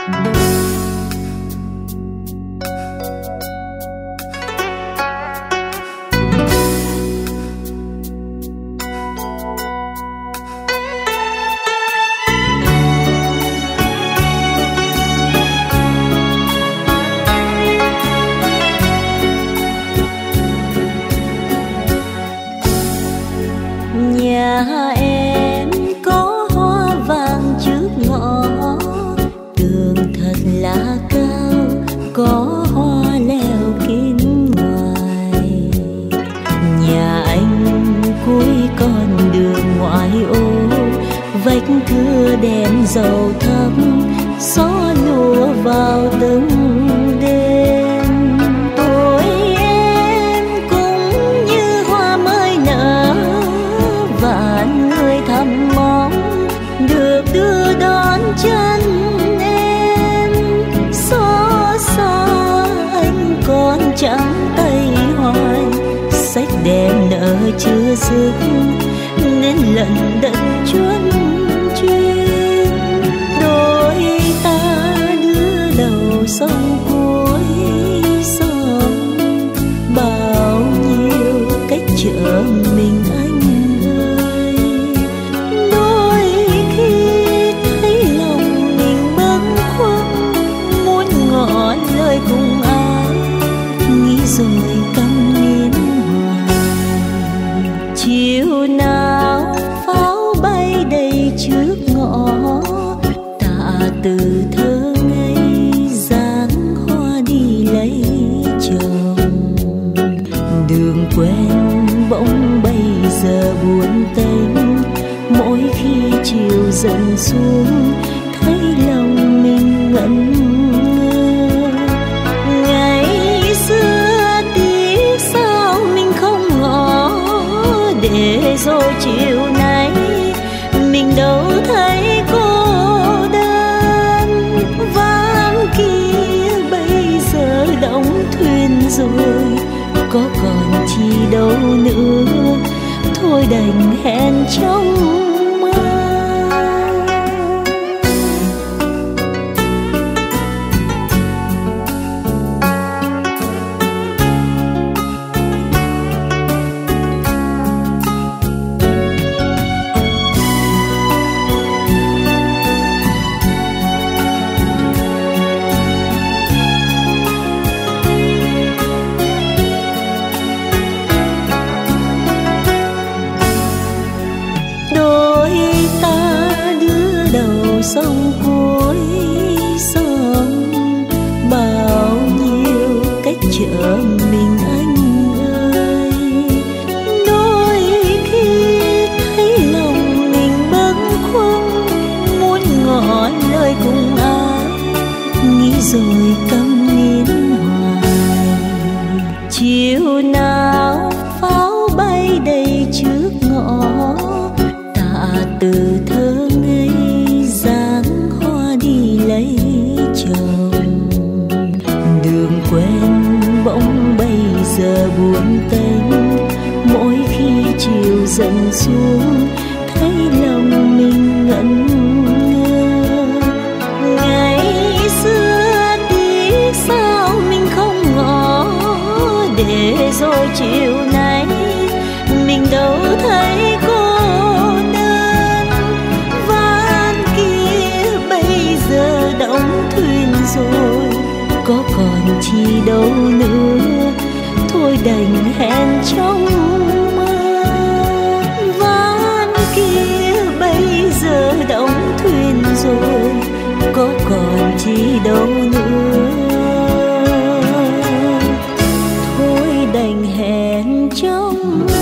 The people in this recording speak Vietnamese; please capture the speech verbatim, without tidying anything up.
Nhà em có hoa vàng trước ngõ, tường thật là cao, có hoa leo kín ngoài. Nhà anh cuối con đường ngoại ô, vách thưa đèn dầu thấp, gió lùa vào từng đêm. Tuổi em cũng như hoa mới nở, vạn người thầm mong được đưa đón chân em. Xót xa anh còn trắng tay hoài, sách đèn nợ chưa dứt nên lận đận chuốt chuyên. Đôi ta đưa đầu sông cuối sông, bao nhiêu cách chở mình anh ơi. Đôi khi thấy lòng mình bâng khuâng, muốn ngỏ lời cùng ai, nghĩ rồi câm nín hoài. Chiều nào pháo bay đầy trước ngõ, tạ từ thơ ngây dáng hoa đi lấy chồng. Đường quen bỗng bây giờ buồn tênh, mỗi khi chiều dần xuống thấy lòng mình ngẩn ngơ. Ngày xưa tiếc sao mình không ngỏ, để rồi chiều nay mình đâu thấy cô đơn. Ván kia bây giờ đóng thuyền rồi, có còn chi đâu nữa, thôi đành hẹn trong mơ. Sông cuối sông, bao nhiêu cách chở mình anh ơi. Đôi khi thấy lòng mình bâng khuâng, muốn ngỏ lời cùng ai, nghĩ rồi câm nín hoài. Chiều nào pháo bay đầy trước ngõ, tạ từ thơ ngây dáng hoa đi lấy chồng. Đường quen bỗng bây giờ buồn tênh, mỗi khi chiều dần xuống thấy lòng mình ngẩn ngơ. Ngày xưa tiếc sao mình không ngỏ, để rồi chiều nay mình đâu thấy cô đơn. Ván kia bây giờ đóng thuyền rồi, có còn chi đâu nữa, thôi đành hẹn trong mơ. Ván kia bây giờ đóng thuyền rồi, có còn chi đâu nữa, thôi đành hẹn trong